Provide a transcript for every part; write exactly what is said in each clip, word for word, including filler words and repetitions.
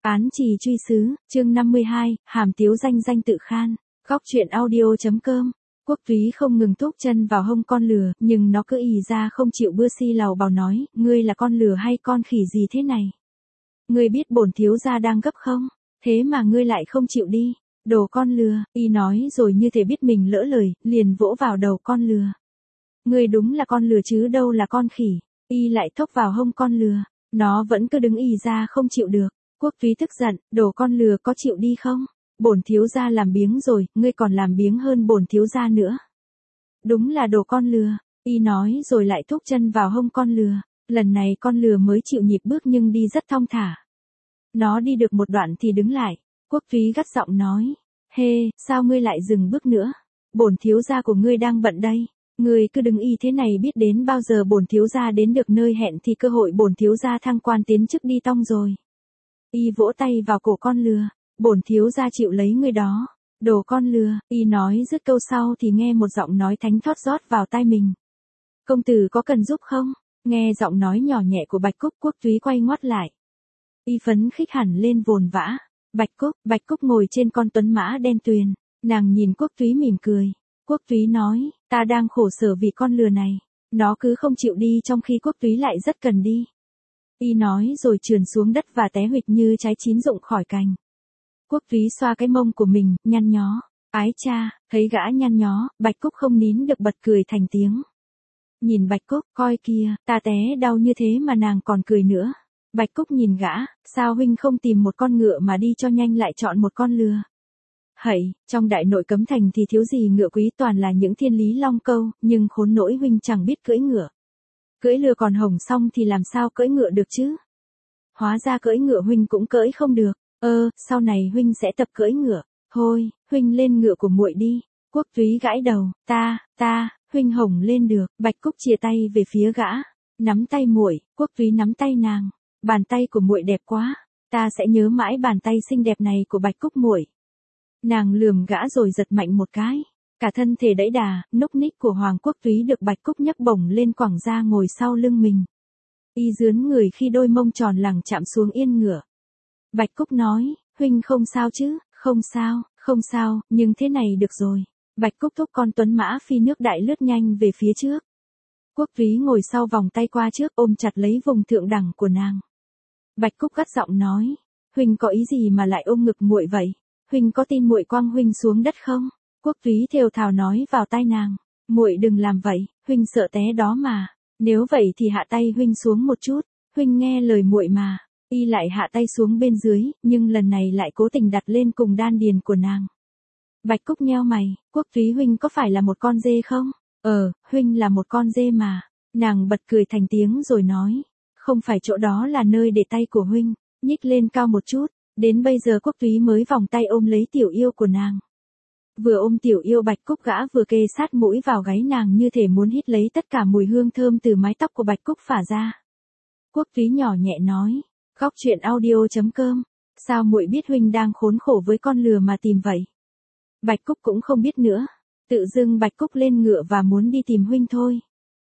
Án trì truy sứ, chương năm mươi hai, hàm tiếu danh danh tự khan, góc truyện audio.com. Quốc túy không ngừng thúc chân vào hông con lừa, nhưng nó cứ ì ra không chịu bưa si lầu bào nói, ngươi là con lừa hay con khỉ gì thế này? Ngươi biết bổn thiếu gia đang gấp không? Thế mà ngươi lại không chịu đi, đồ con lừa, y nói rồi như thể biết mình lỡ lời, liền vỗ vào đầu con lừa. Ngươi đúng là con lừa chứ đâu là con khỉ, y lại thốc vào hông con lừa, nó vẫn cứ đứng ì ra không chịu được. Quốc túy tức giận, đồ con lừa có chịu đi không? Bổn thiếu gia làm biếng rồi, ngươi còn làm biếng hơn bổn thiếu gia nữa. Đúng là đồ con lừa, y nói rồi lại thúc chân vào hông con lừa, lần này con lừa mới chịu nhịp bước nhưng đi rất thong thả. Nó đi được một đoạn thì đứng lại, Quốc túy gắt giọng nói, hê, sao ngươi lại dừng bước nữa? Bổn thiếu gia của ngươi đang bận đây, ngươi cứ đứng y thế này biết đến bao giờ bổn thiếu gia đến được nơi hẹn thì cơ hội bổn thiếu gia thăng quan tiến chức đi tong rồi. Y vỗ tay vào cổ con lừa, bổn thiếu gia chịu lấy ngươi đó, đồ con lừa, y nói dứt câu sau thì nghe một giọng nói thánh thót rót vào tai mình. Công tử có cần giúp không? Nghe giọng nói nhỏ nhẹ của Bạch Cúc, Quốc túy quay ngoắt lại. Y phấn khích hẳn lên vồn vã, Bạch Cúc, Bạch Cúc ngồi trên con tuấn mã đen tuyền, nàng nhìn Quốc túy mỉm cười. Quốc túy nói, ta đang khổ sở vì con lừa này, nó cứ không chịu đi trong khi Quốc túy lại rất cần đi. Y nói rồi trườn xuống đất và té huỵch như trái chín rụng khỏi cành. Quốc túy xoa cái mông của mình, nhăn nhó. Ái cha, thấy gã nhăn nhó, Bạch Cúc không nín được bật cười thành tiếng. Nhìn Bạch Cúc, coi kìa, ta té đau như thế mà nàng còn cười nữa. Bạch Cúc nhìn gã, sao huynh không tìm một con ngựa mà đi cho nhanh lại chọn một con lừa? Hẩy, trong đại nội cấm thành thì thiếu gì ngựa quý toàn là những thiên lý long câu, nhưng khốn nỗi huynh chẳng biết cưỡi ngựa. Cưỡi lừa còn hồng xong thì làm sao cưỡi ngựa được chứ? Hóa ra cưỡi ngựa huynh cũng cưỡi không được. Ơ, sau này huynh sẽ tập cưỡi ngựa. Thôi, huynh lên ngựa của muội đi. Quốc túy gãi đầu, ta, ta, huynh hồng lên được. Bạch Cúc chìa tay về phía gã, nắm tay muội. Quốc túy nắm tay nàng. Bàn tay của muội đẹp quá, ta sẽ nhớ mãi bàn tay xinh đẹp này của Bạch Cúc muội. Nàng lườm gã rồi giật mạnh một cái. Cả thân thể đẫy đà, núc ních của Hoàng Quốc túy được Bạch Cúc nhấc bổng lên quẳng ra ngồi sau lưng mình. Y dướn người khi đôi mông tròn lẳng chạm xuống yên ngựa. Bạch Cúc nói, huynh không sao chứ? Không sao, không sao, nhưng thế này được rồi. Bạch Cúc thúc con tuấn mã phi nước đại lướt nhanh về phía trước. Quốc túy ngồi sau vòng tay qua trước ôm chặt lấy vùng thượng đẳng của nàng. Bạch Cúc gắt giọng nói, huynh có ý gì mà lại ôm ngực muội vậy? Huynh có tin muội quăng huynh xuống đất không? Quốc túy thều thào nói vào tai nàng, muội đừng làm vậy, huynh sợ té đó mà. Nếu vậy thì hạ tay huynh xuống một chút, huynh nghe lời muội mà. Y lại hạ tay xuống bên dưới, nhưng lần này lại cố tình đặt lên cùng đan điền của nàng. Bạch Cúc nheo mày, Quốc túy huynh có phải là một con dê không? Ờ, huynh là một con dê mà. Nàng bật cười thành tiếng rồi nói, không phải chỗ đó là nơi để tay của huynh, nhích lên cao một chút. Đến bây giờ Quốc túy mới vòng tay ôm lấy tiểu yêu của nàng. Vừa ôm tiểu yêu Bạch Cúc gã vừa kê sát mũi vào gáy nàng như thể muốn hít lấy tất cả mùi hương thơm từ mái tóc của Bạch Cúc phả ra. Quốc túy nhỏ nhẹ nói, góc truyện audio.com, sao muội biết huynh đang khốn khổ với con lừa mà tìm vậy? Bạch Cúc cũng không biết nữa, tự dưng Bạch Cúc lên ngựa và muốn đi tìm huynh thôi.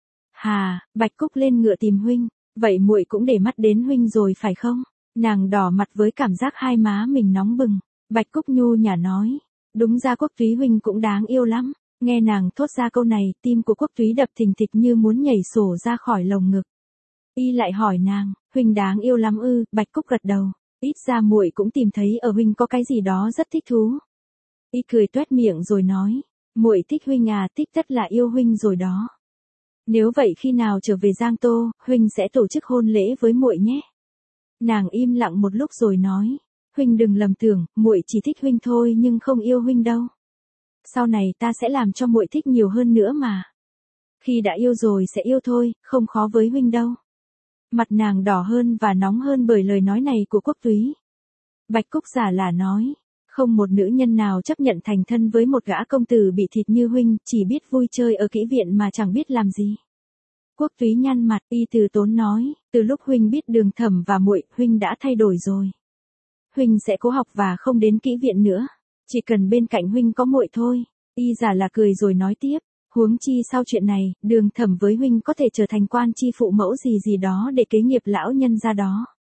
Hà, Bạch Cúc lên ngựa tìm huynh, vậy muội cũng để mắt đến huynh rồi phải không? Nàng đỏ mặt với cảm giác hai má mình nóng bừng. Bạch Cúc nhu nhả nói, đúng ra Quốc túy huynh cũng đáng yêu lắm. Nghe nàng thốt ra câu này, tim của Quốc túy đập thình thịch như muốn nhảy sổ ra khỏi lồng ngực. Y lại hỏi nàng, huynh đáng yêu lắm ư? Bạch Cúc gật đầu, ít ra muội cũng tìm thấy ở huynh có cái gì đó rất thích thú. Y cười toét miệng rồi nói, muội thích huynh à, thích tất là yêu huynh rồi đó. Nếu vậy khi nào trở về Giang Tô, huynh sẽ tổ chức hôn lễ với muội nhé. Nàng im lặng một lúc rồi nói, huynh đừng lầm tưởng, muội chỉ thích huynh thôi nhưng không yêu huynh đâu. Sau này ta sẽ làm cho muội thích nhiều hơn nữa mà. Khi đã yêu rồi sẽ yêu thôi, không khó với huynh đâu. Mặt nàng đỏ hơn và nóng hơn bởi lời nói này của Quốc túy. Bạch Cúc giả là nói, không một nữ nhân nào chấp nhận thành thân với một gã công tử bị thịt như huynh, chỉ biết vui chơi ở kỹ viện mà chẳng biết làm gì. Quốc túy nhăn mặt, y từ tốn nói, từ lúc huynh biết Đường Thẩm và muội, huynh đã thay đổi rồi. Huynh sẽ cố học và không đến kỹ viện nữa, chỉ cần bên cạnh huynh có muội thôi. Y giả là cười rồi nói tiếp, huống chi sau chuyện này, Đường Thẩm với huynh có thể trở thành quan chi phụ mẫu gì gì đó để kế nghiệp lão nhân ra đó.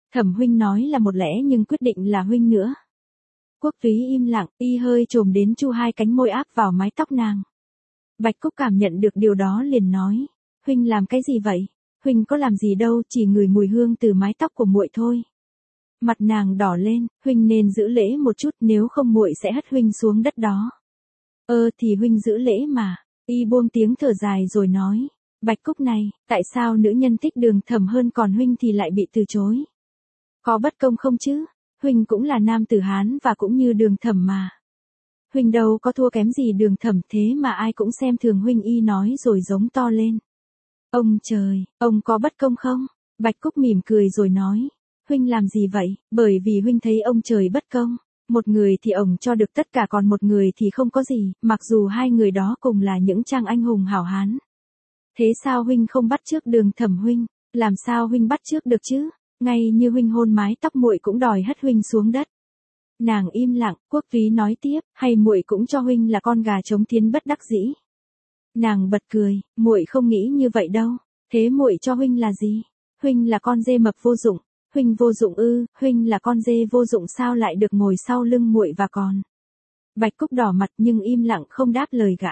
Thẩm huynh nói là một lẽ nhưng quyết định là huynh nữa. Quốc túy im lặng, y hơi trồm đến chu hai cánh môi áp vào mái tóc nàng. Bạch Cúc cảm nhận được điều đó liền nói, huynh làm cái gì vậy? Huynh có làm gì đâu, chỉ ngửi mùi hương từ mái tóc của muội thôi. Mặt nàng đỏ lên, huynh nên giữ lễ một chút, nếu không muội sẽ hất huynh xuống đất đó. Ơ thì huynh giữ lễ mà. Y buông tiếng thở dài rồi nói, Bạch Cúc này, tại sao nữ nhân thích Đường Thẩm hơn còn huynh thì lại bị từ chối? Có bất công không chứ? Huynh cũng là nam tử Hán và cũng như Đường Thẩm mà. Huynh đâu có thua kém gì Đường Thẩm, thế mà ai cũng xem thường huynh. Y nói rồi giống to lên. Ông trời, ông có bất công không? Bạch Cúc mỉm cười rồi nói, huynh làm gì vậy? Bởi vì huynh thấy ông trời bất công. Một người thì ổng cho được tất cả, còn một người thì không có gì, mặc dù hai người đó cùng là những trang anh hùng hảo hán. Thế sao huynh không bắt chước Đường Thẩm huynh? Làm sao huynh bắt chước được chứ? Ngay như huynh hôn mái tóc muội cũng đòi hất huynh xuống đất. Nàng im lặng, Quốc túy nói tiếp, hay muội cũng cho huynh là con gà trống tiến bất đắc dĩ. Nàng bật cười, muội không nghĩ như vậy đâu. Thế muội cho huynh là gì? Huynh là con dê mập vô dụng. Huynh vô dụng ư? Huynh là con dê vô dụng sao lại được ngồi sau lưng muội và còn? Bạch Cúc đỏ mặt nhưng im lặng không đáp lời gã.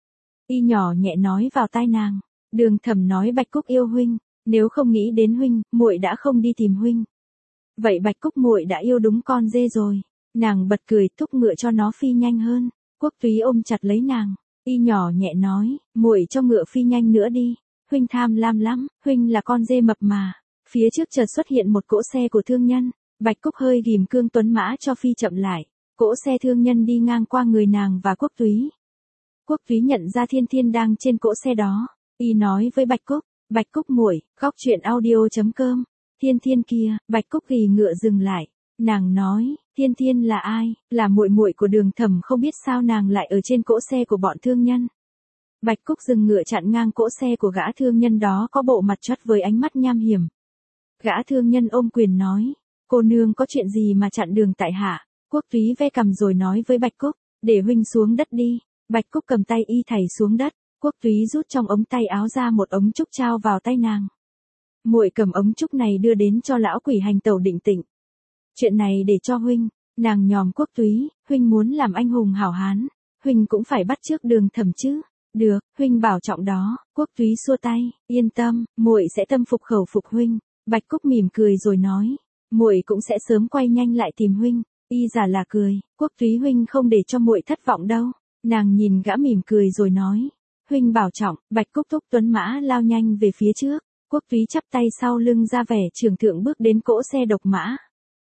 Y nhỏ nhẹ nói vào tai nàng, Đường Thẩm nói Bạch Cúc yêu huynh, nếu không nghĩ đến huynh, muội đã không đi tìm huynh. Vậy Bạch Cúc muội đã yêu đúng con dê rồi. Nàng bật cười, thúc ngựa cho nó phi nhanh hơn. Quốc túy ôm chặt lấy nàng, y nhỏ nhẹ nói, muội cho ngựa phi nhanh nữa đi. Huynh tham lam lắm, huynh là con dê mập mà. Phía trước chợt xuất hiện một cỗ xe của thương nhân. Bạch Cúc hơi ghim cương tuấn mã cho phi chậm lại. Cỗ xe thương nhân đi ngang qua người nàng và Quốc túy. Quốc túy nhận ra Thiên Thiên đang trên cỗ xe đó. Y nói với Bạch Cúc, Bạch Cúc muội, góc truyện audio chấm com. Thiên Thiên kia. Bạch Cúc ghì ngựa dừng lại. Nàng nói, Thiên Thiên là ai? Là muội muội của Đường Thẩm. Không biết sao nàng lại ở trên cỗ xe của bọn thương nhân. Bạch Cúc dừng ngựa chặn ngang cỗ xe của gã thương nhân đó, có bộ mặt chót với ánh mắt nham hiểm. Gã thương nhân ôm quyền nói, cô nương có chuyện gì mà chặn đường tại hạ? Quốc túy ve cằm rồi nói với Bạch Cúc, để huynh xuống đất đi. Bạch Cúc cầm tay y thảy xuống đất. Quốc túy rút trong ống tay áo ra một ống trúc trao vào tay nàng. Muội cầm ống trúc này đưa đến cho lão quỷ hành tẩu Định Tịnh. Chuyện này để cho huynh. Nàng nhòm Quốc túy, huynh muốn làm anh hùng hảo hán, huynh cũng phải bắt chước Đường Thẩm chứ. Được, huynh bảo trọng đó. Quốc túy xua tay, yên tâm, muội sẽ tâm phục khẩu phục huynh. Bạch Cúc mỉm cười rồi nói, muội cũng sẽ sớm quay nhanh lại tìm huynh. Y giả là cười, Quốc túy huynh không để cho muội thất vọng đâu. Nàng nhìn gã mỉm cười rồi nói, huynh bảo trọng. Bạch Cúc thúc tuấn mã lao nhanh về phía trước. Quốc túy chắp tay sau lưng ra vẻ trưởng thượng bước đến cỗ xe độc mã.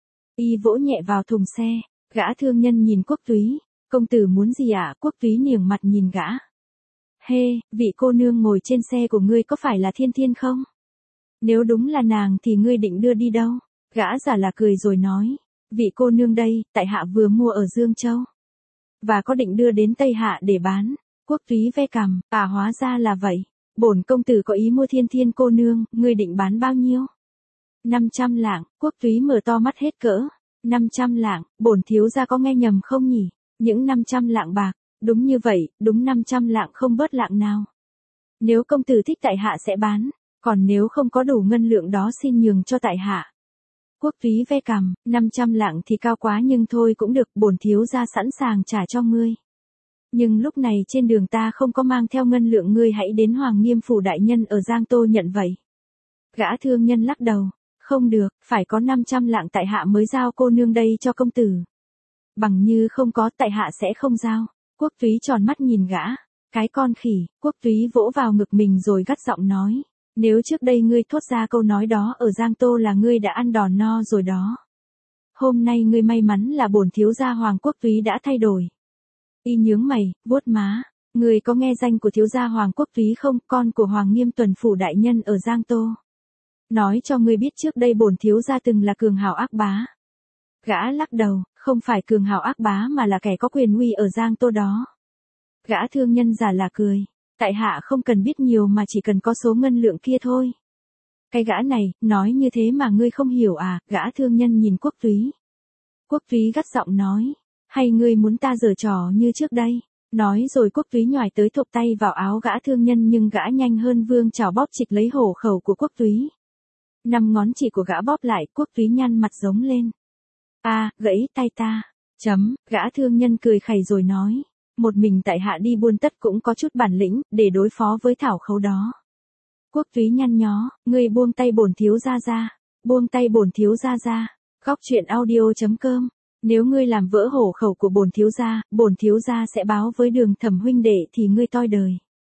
Y vỗ nhẹ vào thùng xe. Gã thương nhân nhìn Quốc túy, công tử muốn gì ạ? À? Quốc túy niềng mặt nhìn gã. Hê, vị cô nương ngồi trên xe của ngươi có phải là Thiên Thiên không? Nếu đúng là nàng thì ngươi định đưa đi đâu? Gã giả là cười rồi nói, vị cô nương đây, tại hạ vừa mua ở Dương Châu. Và có định đưa đến Tây Hạ để bán. Quốc túy ve cằm, à hóa ra là vậy. Bổn công tử có ý mua Thiên Thiên cô nương, ngươi định bán bao nhiêu? năm trăm lạng. Quốc túy mở to mắt hết cỡ. năm trăm lạng, bổn thiếu gia có nghe nhầm không nhỉ? Những năm trăm lạng bạc. Đúng như vậy, đúng năm trăm lạng không bớt lạng nào. Nếu công tử thích tại hạ sẽ bán, còn nếu không có đủ ngân lượng đó xin nhường cho tại hạ. Quốc túy ve cằm, năm trăm lạng thì cao quá nhưng thôi cũng được, bổn thiếu gia sẵn sàng trả cho ngươi. Nhưng lúc này trên đường ta không có mang theo ngân lượng, ngươi hãy đến Hoàng Nghiêm phủ đại nhân ở Giang Tô nhận vậy. Gã thương nhân lắc đầu, không được, phải có năm trăm lạng tại hạ mới giao cô nương đây cho công tử. Bằng như không có tại hạ sẽ không giao. Quốc túy tròn mắt nhìn gã, cái con khỉ. Quốc túy vỗ vào ngực mình rồi gắt giọng nói, nếu trước đây ngươi thốt ra câu nói đó ở Giang Tô là ngươi đã ăn đòn no rồi đó. Hôm nay ngươi may mắn là bổn thiếu gia Hoàng Quốc túy đã thay đổi. Y nhướng mày, vuốt má, ngươi có nghe danh của thiếu gia Hoàng Quốc túy không, con của Hoàng Nghiêm tuần phủ đại nhân ở Giang Tô. Nói cho ngươi biết trước đây bổn thiếu gia từng là cường hào ác bá. Gã lắc đầu, không phải cường hào ác bá mà là kẻ có quyền uy ở Giang Tô đó. Gã thương nhân giả là cười, tại hạ không cần biết nhiều mà chỉ cần có số ngân lượng kia thôi. Cái gã này, nói như thế mà ngươi không hiểu à? Gã thương nhân nhìn Quốc túy. Quốc túy gắt giọng nói, hay ngươi muốn ta giở trò như trước đây? Nói rồi Quốc túy nhoài tới thộp tay vào áo gã thương nhân nhưng gã nhanh hơn vương chảo bóp chịch lấy hổ khẩu của Quốc túy. Năm ngón chỉ của gã bóp lại, Quốc túy nhăn mặt giống lên. A, gãy tay ta. Chấm, gã thương nhân cười khẩy rồi nói. Một mình tại hạ đi buôn tất cũng có chút bản lĩnh, để đối phó với thảo khấu đó. Quốc túy nhăn nhó, ngươi buông tay bổn thiếu gia ra. Buông tay bổn thiếu gia ra. Góc truyện audio chấm com. Nếu ngươi làm vỡ hổ khẩu của bổn thiếu gia, bổn thiếu gia sẽ báo với Đường Thẩm huynh đệ thì ngươi toi đời.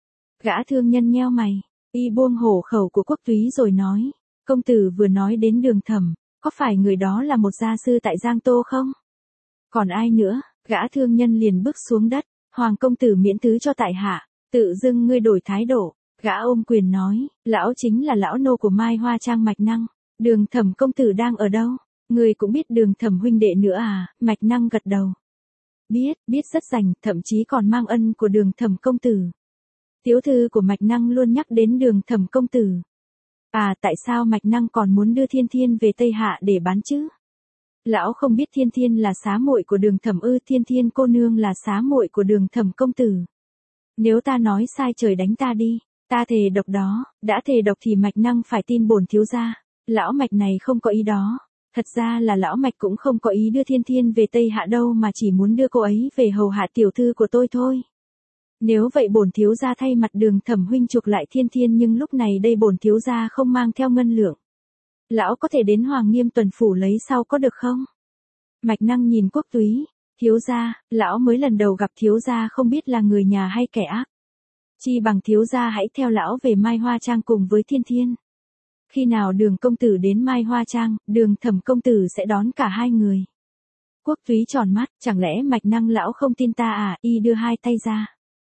Gã thương nhân nheo mày, y buông hổ khẩu của Quốc túy rồi nói, công tử vừa nói đến Đường Thẩm, có phải người đó là một gia sư tại Giang Tô không? Còn ai nữa? Gã thương nhân liền bước xuống đất, Hoàng công tử miễn thứ cho tại hạ, tự dưng ngươi đổi thái độ. Gã ôm quyền nói, lão chính là lão nô của Mai Hoa Trang Mạch Năng, Đường Thẩm công tử đang ở đâu? Ngươi cũng biết Đường Thẩm huynh đệ nữa à? Mạch Năng gật đầu. Biết, biết rất rành, thậm chí còn mang ân của Đường Thẩm công tử. Tiểu thư của Mạch Năng luôn nhắc đến Đường Thẩm công tử. À, tại sao Mạch Năng còn muốn đưa Thiên Thiên về Tây Hạ để bán chứ? Lão không biết Thiên Thiên là xá muội của Đường Thẩm ư? Thiên Thiên cô nương là xá muội của Đường Thẩm công tử. Nếu ta nói sai trời đánh ta đi, ta thề độc đó, đã thề độc thì Mạch Năng phải tin bổn thiếu gia. Lão Mạch này không có ý đó. Thật ra là lão Mạch cũng không có ý đưa Thiên Thiên về Tây Hạ đâu mà chỉ muốn đưa cô ấy về hầu hạ tiểu thư của tôi thôi. Nếu vậy bổn thiếu gia thay mặt Đường Thẩm huynh chuộc lại Thiên Thiên, nhưng lúc này đây bổn thiếu gia không mang theo ngân lượng. Lão có thể đến Hoàng Nghiêm tuần phủ lấy sau có được không? Mạch Năng nhìn Quốc túy, thiếu gia, lão mới lần đầu gặp thiếu gia không biết là người nhà hay kẻ ác. Chi bằng thiếu gia hãy theo lão về Mai Hoa Trang cùng với Thiên Thiên. Khi nào Đường công tử đến Mai Hoa Trang, Đường Thẩm công tử sẽ đón cả hai người. Quốc túy tròn mắt, chẳng lẽ Mạch Năng lão không tin ta à? Y đưa hai tay ra.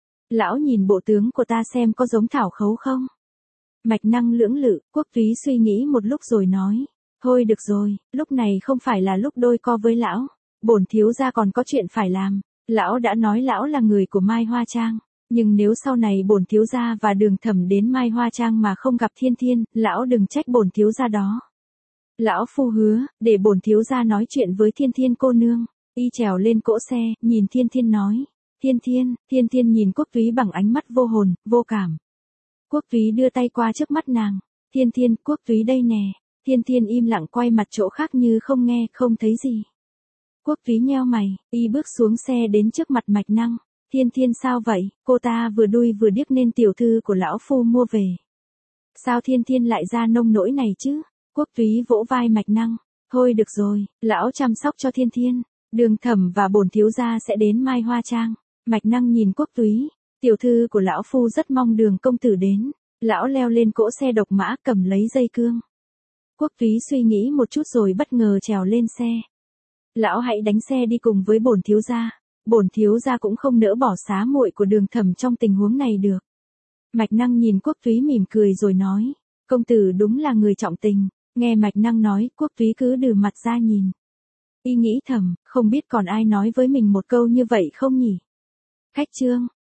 Lão nhìn bộ tướng của ta xem có giống thảo khấu không? Mạch Năng lưỡng lự, Quốc túy suy nghĩ một lúc rồi nói. Thôi được rồi, lúc này không phải là lúc đôi co với lão. Bổn thiếu gia còn có chuyện phải làm. Lão đã nói lão là người của Mai Hoa Trang. Nhưng nếu sau này bổn thiếu gia và Đường Thẩm đến Mai Hoa Trang mà không gặp Thiên Thiên, lão đừng trách bổn thiếu gia đó. Lão phu hứa, để bổn thiếu gia nói chuyện với Thiên Thiên cô nương. Y trèo lên cỗ xe, nhìn Thiên Thiên nói. Thiên Thiên, Thiên Thiên nhìn Quốc túy bằng ánh mắt vô hồn, vô cảm. Quốc túy đưa tay qua trước mắt nàng. Thiên Thiên, Quốc túy đây nè. Thiên Thiên im lặng quay mặt chỗ khác như không nghe, không thấy gì. Quốc túy nheo mày, y bước xuống xe đến trước mặt Mạch Năng. Thiên Thiên sao vậy? Cô ta vừa đuôi vừa điếc nên tiểu thư của lão phu mua về. Sao Thiên Thiên lại ra nông nỗi này chứ? Quốc túy vỗ vai Mạch Năng. Thôi được rồi, lão chăm sóc cho Thiên Thiên. Đường Thẩm và bổn thiếu gia sẽ đến Mai Hoa Trang. Mạch Năng nhìn Quốc túy. Tiểu thư của lão phu rất mong Đường công tử đến. Lão leo lên cỗ xe độc mã cầm lấy dây cương. Quốc túy suy nghĩ một chút rồi bất ngờ trèo lên xe. Lão hãy đánh xe đi cùng với bổn thiếu gia. Bổn thiếu gia cũng không nỡ bỏ xá muội của Đường Thẩm trong tình huống này được. Mạch Năng nhìn Quốc túy mỉm cười rồi nói. Công tử đúng là người trọng tình. Nghe Mạch Năng nói, Quốc túy cứ đừ mặt ra nhìn. Y nghĩ thầm, không biết còn ai nói với mình một câu như vậy không nhỉ? Khách chương.